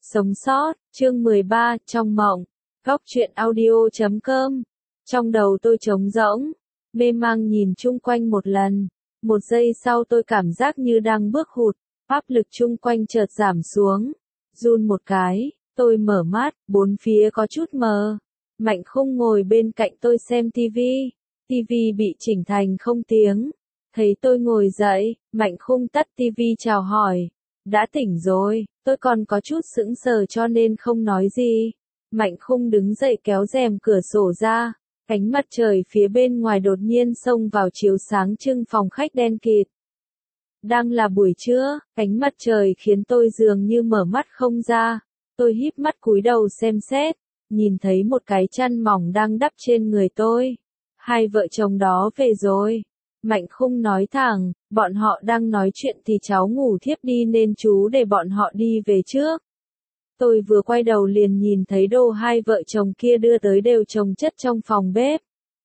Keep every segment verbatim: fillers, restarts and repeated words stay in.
Sống sót, chương mười ba, trong mộng, góc truyện audio chấm com. Trong đầu tôi trống rỗng, mê mang nhìn chung quanh một lần. Một giây sau tôi cảm giác như đang bước hụt, áp lực chung quanh chợt giảm xuống. Run một cái, tôi mở mắt, bốn phía có chút mờ. Mạnh Khung ngồi bên cạnh tôi xem tivi. Tivi bị chỉnh thành không tiếng. Thấy tôi ngồi dậy, Mạnh Khung tắt tivi chào hỏi. Đã tỉnh rồi, tôi còn có chút sững sờ cho nên không nói gì. Mạnh Khung đứng dậy kéo rèm cửa sổ ra. Ánh mặt trời phía bên ngoài đột nhiên xông vào chiếu sáng trưng phòng khách đen kịt. Đang là buổi trưa, ánh mặt trời khiến tôi dường như mở mắt không ra. Tôi híp mắt cúi đầu xem xét, nhìn thấy một cái chăn mỏng đang đắp trên người tôi. Hai vợ chồng đó về rồi. Mạnh Khung nói thẳng, bọn họ đang nói chuyện thì cháu ngủ thiếp đi nên chú để bọn họ đi về trước. Tôi vừa quay đầu liền nhìn thấy đồ hai vợ chồng kia đưa tới đều chồng chất trong phòng bếp.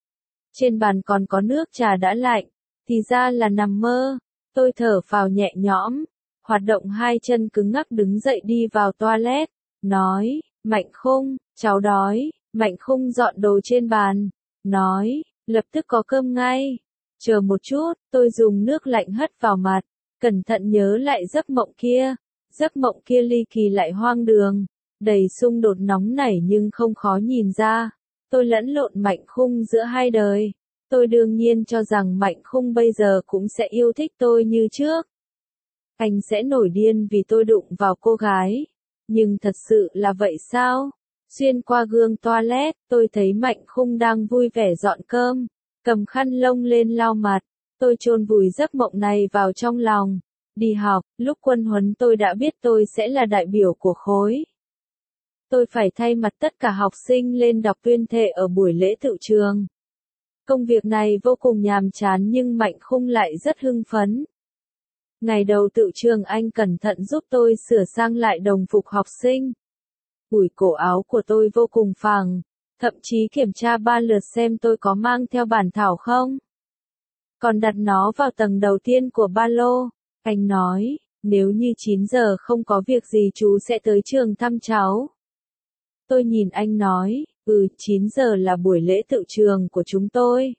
Trên bàn còn có nước trà đã lạnh, thì ra là nằm mơ. Tôi thở phào nhẹ nhõm, hoạt động hai chân cứng ngắc đứng dậy đi vào toilet, nói, Mạnh Khung, cháu đói. Mạnh Khung dọn đồ trên bàn, nói, lập tức có cơm ngay. Chờ một chút, tôi dùng nước lạnh hất vào mặt, cẩn thận nhớ lại giấc mộng kia. Giấc mộng kia ly kỳ lại hoang đường, đầy xung đột nóng nảy nhưng không khó nhìn ra. Tôi lẫn lộn Mạnh Khung giữa hai đời. Tôi đương nhiên cho rằng Mạnh Khung bây giờ cũng sẽ yêu thích tôi như trước. Anh sẽ nổi điên vì tôi đụng vào cô gái. Nhưng thật sự là vậy sao? Xuyên qua gương toilet, tôi thấy Mạnh Khung đang vui vẻ dọn cơm, cầm khăn lông lên lau mặt. Tôi chôn vùi giấc mộng này vào trong lòng. Đi học, lúc quân huấn tôi đã biết tôi sẽ là đại biểu của khối. Tôi phải thay mặt tất cả học sinh lên đọc tuyên thệ ở buổi lễ tựu trường. Công việc này vô cùng nhàm chán nhưng Mạnh Khung lại rất hưng phấn. Ngày đầu tựu trường anh cẩn thận giúp tôi sửa sang lại đồng phục học sinh. Ủi cổ áo của tôi vô cùng phẳng, thậm chí kiểm tra ba lượt xem tôi có mang theo bản thảo không. Còn đặt nó vào tầng đầu tiên của ba lô. Anh nói, nếu như chín giờ không có việc gì chú sẽ tới trường thăm cháu. Tôi nhìn anh nói, ừ, chín giờ là buổi lễ tựu trường của chúng tôi.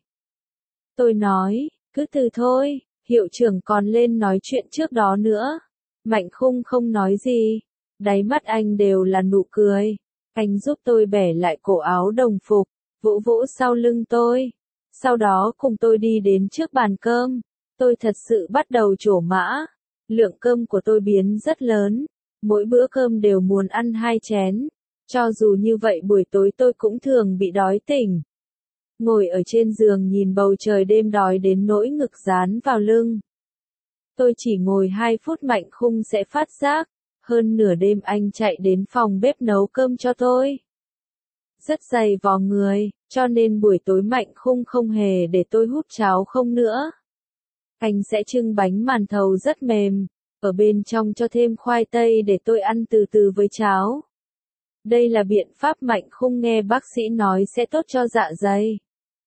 Tôi nói, cứ từ thôi, hiệu trưởng còn lên nói chuyện trước đó nữa. Mạnh Khung không nói gì, đáy mắt anh đều là nụ cười. Anh giúp tôi bẻ lại cổ áo đồng phục, vỗ vỗ sau lưng tôi. Sau đó cùng tôi đi đến trước bàn cơm. Tôi thật sự bắt đầu trổ mã. Lượng cơm của tôi biến rất lớn. Mỗi bữa cơm đều muốn ăn hai chén. Cho dù như vậy buổi tối tôi cũng thường bị đói tỉnh. Ngồi ở trên giường nhìn bầu trời đêm đói đến nỗi ngực dán vào lưng. Tôi chỉ ngồi hai phút Mạnh Khung sẽ phát giác. Hơn nửa đêm anh chạy đến phòng bếp nấu cơm cho tôi. Rất dày vò người, cho nên buổi tối Mạnh Khung không hề để tôi húp cháo không nữa. Anh sẽ trưng bánh màn thầu rất mềm, ở bên trong cho thêm khoai tây để tôi ăn từ từ với cháo. Đây là biện pháp Mạnh Khung nghe bác sĩ nói sẽ tốt cho dạ dày.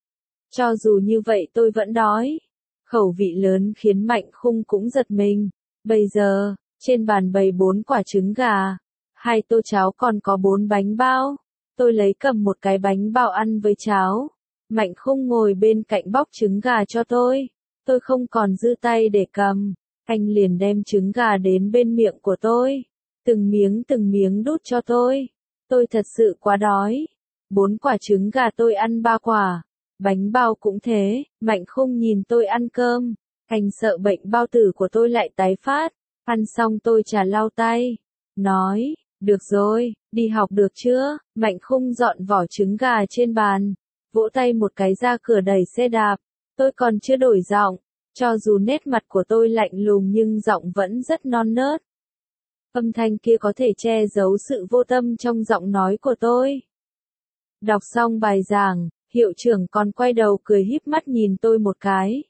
Cho dù như vậy tôi vẫn đói. Khẩu vị lớn khiến Mạnh Khung cũng giật mình. Bây giờ, trên bàn bày bốn quả trứng gà, hai tô cháo còn có bốn bánh bao. Tôi lấy cầm một cái bánh bao ăn với cháo. Mạnh Khung ngồi bên cạnh bóc trứng gà cho tôi. Tôi không còn dư tay để cầm. Anh liền đem trứng gà đến bên miệng của tôi. Từng miếng từng miếng đút cho tôi. Tôi thật sự quá đói. Bốn quả trứng gà tôi ăn ba quả. Bánh bao cũng thế. Mạnh Khung nhìn tôi ăn cơm. Anh sợ bệnh bao tử của tôi lại tái phát. Ăn xong tôi chả lau tay. Nói, được rồi, đi học được chưa? Mạnh Khung dọn vỏ trứng gà trên bàn. Vỗ tay một cái ra cửa đẩy xe đạp. Tôi còn chưa đổi giọng. Cho dù nét mặt của tôi lạnh lùng nhưng giọng vẫn rất non nớt. Âm thanh kia có thể che giấu sự vô tâm trong giọng nói của tôi. Đọc xong bài giảng, hiệu trưởng còn quay đầu cười híp mắt nhìn tôi một cái.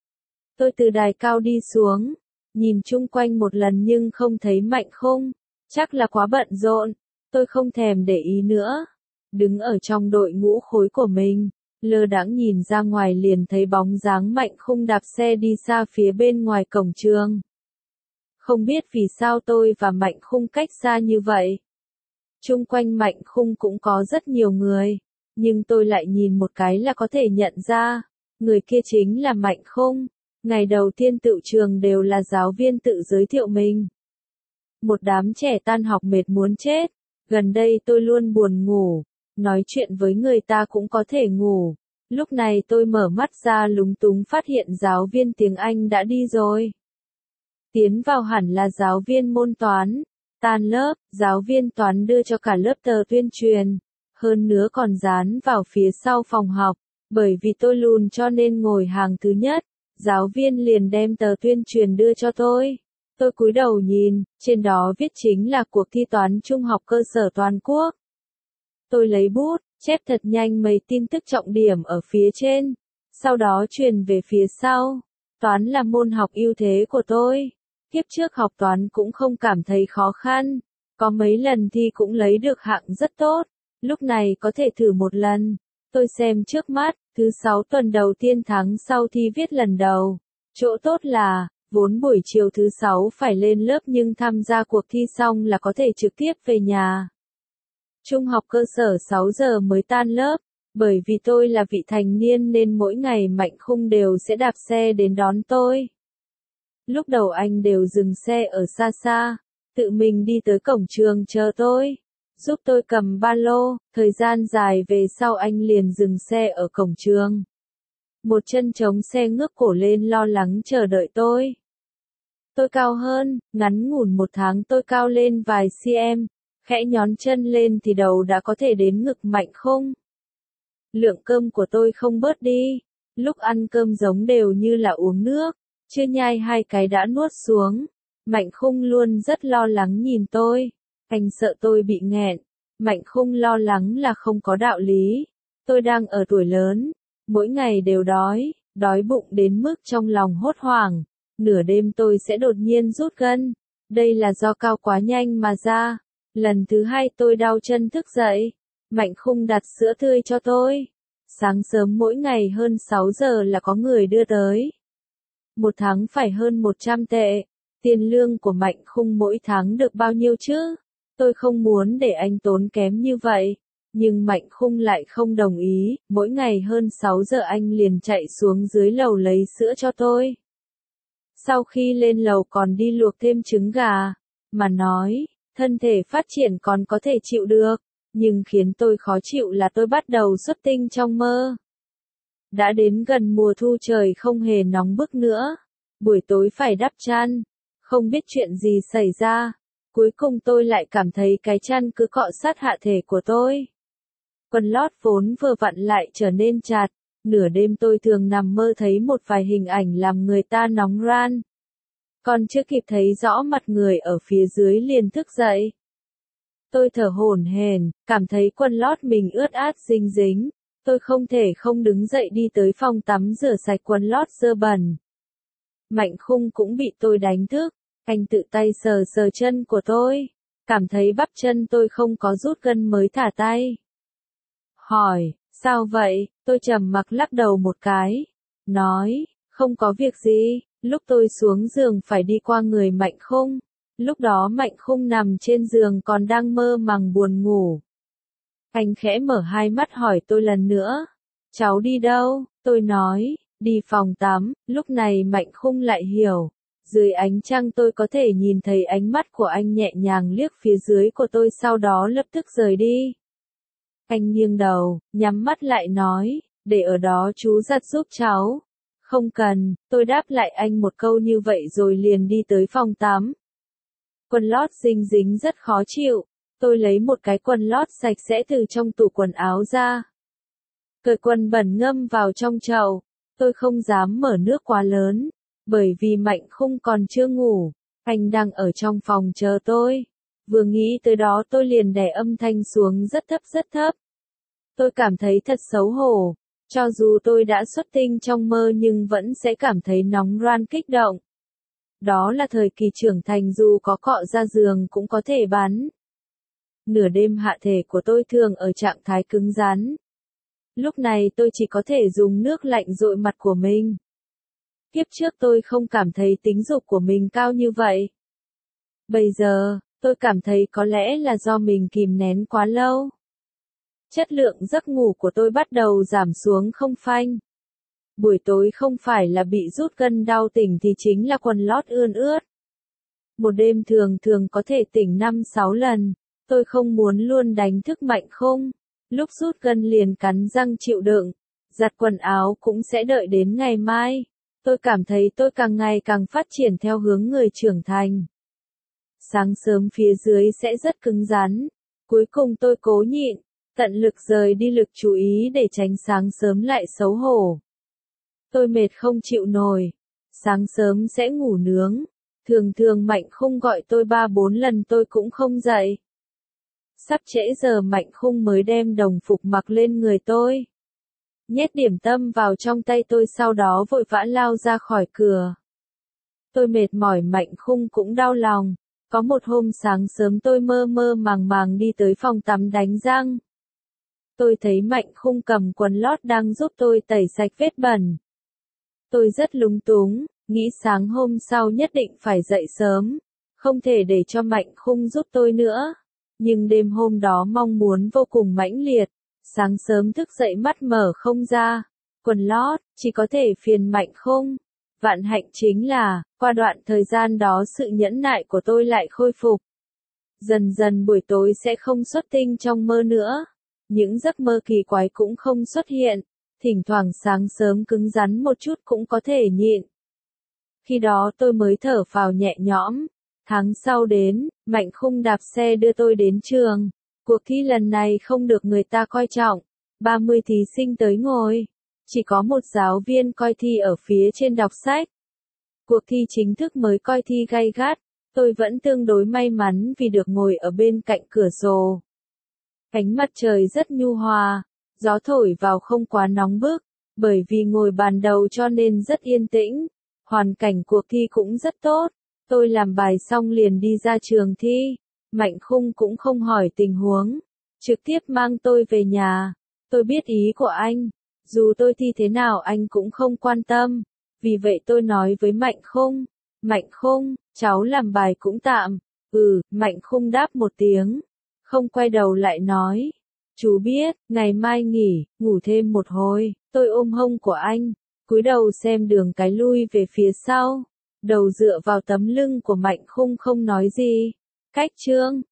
Tôi từ đài cao đi xuống, nhìn chung quanh một lần nhưng không thấy Mạnh Khung. Chắc là quá bận rộn, tôi không thèm để ý nữa. Đứng ở trong đội ngũ khối của mình, lơ đãng nhìn ra ngoài liền thấy bóng dáng Mạnh Khung đạp xe đi xa phía bên ngoài cổng trường. Không biết vì sao tôi và Mạnh Khung cách xa như vậy, Chung quanh Mạnh Khung cũng có rất nhiều người, nhưng tôi lại nhìn một cái là có thể nhận ra, người kia chính là Mạnh Khung. Ngày đầu tiên tựu trường đều là giáo viên tự giới thiệu mình. Một đám trẻ tan học mệt muốn chết, gần đây tôi luôn buồn ngủ, nói chuyện với người ta cũng có thể ngủ. Lúc này tôi mở mắt ra lúng túng phát hiện giáo viên tiếng Anh đã đi rồi. Tiến vào hẳn là giáo viên môn toán. Tan lớp, giáo viên toán đưa cho cả lớp tờ tuyên truyền, hơn nữa còn dán vào phía sau phòng học, bởi vì tôi lùn cho nên ngồi hàng thứ nhất, giáo viên liền đem tờ tuyên truyền đưa cho tôi. Tôi cúi đầu nhìn, trên đó viết chính là cuộc thi toán trung học cơ sở toàn quốc. Tôi lấy bút, chép thật nhanh mấy tin tức trọng điểm ở phía trên, sau đó truyền về phía sau. Toán là môn học ưu thế của tôi. Kiếp trước học toán cũng không cảm thấy khó khăn, có mấy lần thi cũng lấy được hạng rất tốt, lúc này có thể thử một lần. Tôi xem trước mắt, thứ sáu tuần đầu tiên tháng sau thi viết lần đầu. Chỗ tốt là, vốn buổi chiều thứ sáu phải lên lớp nhưng tham gia cuộc thi xong là có thể trực tiếp về nhà. Trung học cơ sở sáu giờ mới tan lớp, bởi vì tôi là vị thành niên nên mỗi ngày Mạnh Khung đều sẽ đạp xe đến đón tôi. Lúc đầu anh đều dừng xe ở xa xa, tự mình đi tới cổng trường chờ tôi, giúp tôi cầm ba lô, thời gian dài về sau anh liền dừng xe ở cổng trường. Một chân chống xe ngước cổ lên lo lắng chờ đợi tôi. Tôi cao hơn, ngắn ngủn một tháng tôi cao lên vài cm, khẽ nhón chân lên thì đầu đã có thể đến ngực Mạnh Khung. Lượng cơm của tôi không bớt đi, lúc ăn cơm giống đều như là uống nước. Chưa nhai hai cái đã nuốt xuống. Mạnh Khung luôn rất lo lắng nhìn tôi. Anh sợ tôi bị nghẹn. Mạnh Khung lo lắng là không có đạo lý. Tôi đang ở tuổi lớn. Mỗi ngày đều đói. Đói bụng đến mức trong lòng hốt hoảng. Nửa đêm tôi sẽ đột nhiên rút gân. Đây là do cao quá nhanh mà ra. Lần thứ hai tôi đau chân thức dậy. Mạnh Khung đặt sữa tươi cho tôi. Sáng sớm mỗi ngày hơn sáu giờ là có người đưa tới. Một tháng phải hơn một trăm tệ. Tiền lương của Mạnh Khung mỗi tháng được bao nhiêu chứ? Tôi không muốn để anh tốn kém như vậy. Nhưng Mạnh Khung lại không đồng ý. Mỗi ngày hơn sáu giờ anh liền chạy xuống dưới lầu lấy sữa cho tôi. Sau khi lên lầu còn đi luộc thêm trứng gà. Mà nói, thân thể phát triển còn có thể chịu được. Nhưng khiến tôi khó chịu là tôi bắt đầu xuất tinh trong mơ. Đã đến gần mùa thu trời không hề nóng bức nữa. Buổi tối phải đắp chăn. Không biết chuyện gì xảy ra. Cuối cùng tôi lại cảm thấy cái chăn cứ cọ sát hạ thể của tôi. Quần lót vốn vừa vặn lại trở nên chặt. Nửa đêm tôi thường nằm mơ thấy một vài hình ảnh làm người ta nóng ran. Còn chưa kịp thấy rõ mặt người ở phía dưới liền thức dậy. Tôi thở hổn hển, cảm thấy quần lót mình ướt át dính dính. Tôi không thể không đứng dậy đi tới phòng tắm rửa sạch quần lót dơ bẩn. Mạnh Khung cũng bị tôi đánh thức. Anh tự tay sờ sờ chân của tôi. Cảm thấy bắp chân tôi không có rút gân mới thả tay. Hỏi, sao vậy? Tôi trầm mặc lắc đầu một cái. Nói, không có việc gì. Lúc tôi xuống giường phải đi qua người Mạnh Khung. Lúc đó Mạnh Khung nằm trên giường còn đang mơ màng buồn ngủ. Anh khẽ mở hai mắt hỏi tôi lần nữa. Cháu đi đâu? Tôi nói, đi phòng tắm. Lúc này Mạnh Khung lại hiểu. Dưới ánh trăng tôi có thể nhìn thấy ánh mắt của anh nhẹ nhàng liếc phía dưới của tôi sau đó lập tức rời đi. Anh nghiêng đầu, nhắm mắt lại nói, để ở đó chú giặt giúp cháu. Không cần, tôi đáp lại anh một câu như vậy rồi liền đi tới phòng tắm. Quần lót dính dính rất khó chịu. Tôi lấy một cái quần lót sạch sẽ từ trong tủ quần áo ra. Cởi quần bẩn ngâm vào trong chậu. Tôi không dám mở nước quá lớn. Bởi vì Mạnh Khung còn chưa ngủ. Anh đang ở trong phòng chờ tôi. Vừa nghĩ tới đó tôi liền đè âm thanh xuống rất thấp rất thấp. Tôi cảm thấy thật xấu hổ. Cho dù tôi đã xuất tinh trong mơ nhưng vẫn sẽ cảm thấy nóng ran kích động. Đó là thời kỳ trưởng thành dù có cọ ra giường cũng có thể bắn. Nửa đêm hạ thể của tôi thường ở trạng thái cứng rắn. Lúc này tôi chỉ có thể dùng nước lạnh dội mặt của mình. Kiếp trước tôi không cảm thấy tính dục của mình cao như vậy. Bây giờ, Tôi cảm thấy có lẽ là do mình kìm nén quá lâu. Chất lượng giấc ngủ của tôi bắt đầu giảm xuống không phanh. Buổi tối không phải là bị rút gân đau tỉnh thì chính là quần lót ươn ướt. Một đêm thường thường có thể tỉnh năm sáu lần. Tôi không muốn luôn đánh thức Mạnh Khung. Lúc rút gân liền cắn răng chịu đựng. Giặt quần áo cũng sẽ đợi đến ngày mai. Tôi cảm thấy tôi càng ngày càng phát triển theo hướng người trưởng thành. Sáng sớm phía dưới sẽ rất cứng rắn. Cuối cùng tôi cố nhịn, tận lực rời đi lực chú ý để tránh sáng sớm lại xấu hổ. Tôi mệt không chịu nổi. Sáng sớm sẽ ngủ nướng. Thường thường Mạnh Khung gọi tôi ba bốn lần tôi cũng không dậy. Sắp trễ giờ Mạnh Khung mới đem đồng phục mặc lên người tôi. Nhét điểm tâm vào trong tay tôi sau đó vội vã lao ra khỏi cửa. Tôi mệt mỏi Mạnh Khung cũng đau lòng. Có một hôm sáng sớm tôi mơ mơ màng màng đi tới phòng tắm đánh răng. Tôi thấy Mạnh Khung cầm quần lót đang giúp tôi tẩy sạch vết bẩn. Tôi rất lúng túng, nghĩ sáng hôm sau nhất định phải dậy sớm, không thể để cho Mạnh Khung giúp tôi nữa. Nhưng đêm hôm đó mong muốn vô cùng mãnh liệt, sáng sớm thức dậy mắt mở không ra, quần lót, chỉ có thể phiền Mạnh Khung. Vạn hạnh chính là, qua đoạn thời gian đó sự nhẫn nại của tôi lại khôi phục. Dần dần buổi tối sẽ không xuất tinh trong mơ nữa. Những giấc mơ kỳ quái cũng không xuất hiện. Thỉnh thoảng sáng sớm cứng rắn một chút cũng có thể nhịn. Khi đó tôi mới thở phào nhẹ nhõm. Tháng sau đến, Mạnh Khung đạp xe đưa tôi đến trường. Cuộc thi lần này không được người ta coi trọng. ba mươi thí sinh tới ngồi. Chỉ có một giáo viên coi thi ở phía trên đọc sách. Cuộc thi chính thức mới coi thi gay gắt. Tôi vẫn tương đối may mắn vì được ngồi ở bên cạnh cửa sổ. Ánh mặt trời rất nhu hòa. Gió thổi vào không quá nóng bức. Bởi vì ngồi bàn đầu cho nên rất yên tĩnh. Hoàn cảnh cuộc thi cũng rất tốt. Tôi làm bài xong liền đi ra trường thi. Mạnh Khung cũng không hỏi tình huống. Trực tiếp mang tôi về nhà. Tôi biết ý của anh. Dù tôi thi thế nào anh cũng không quan tâm. Vì vậy tôi nói với Mạnh Khung. Mạnh Khung, cháu làm bài cũng tạm. Ừ, Mạnh Khung đáp một tiếng. Không quay đầu lại nói. Chú biết, ngày mai nghỉ, ngủ thêm một hồi. Tôi ôm hông của anh. Cúi đầu xem đường cái lui về phía sau. Đầu dựa vào tấm lưng của Mạnh Khung không nói gì. Cách chương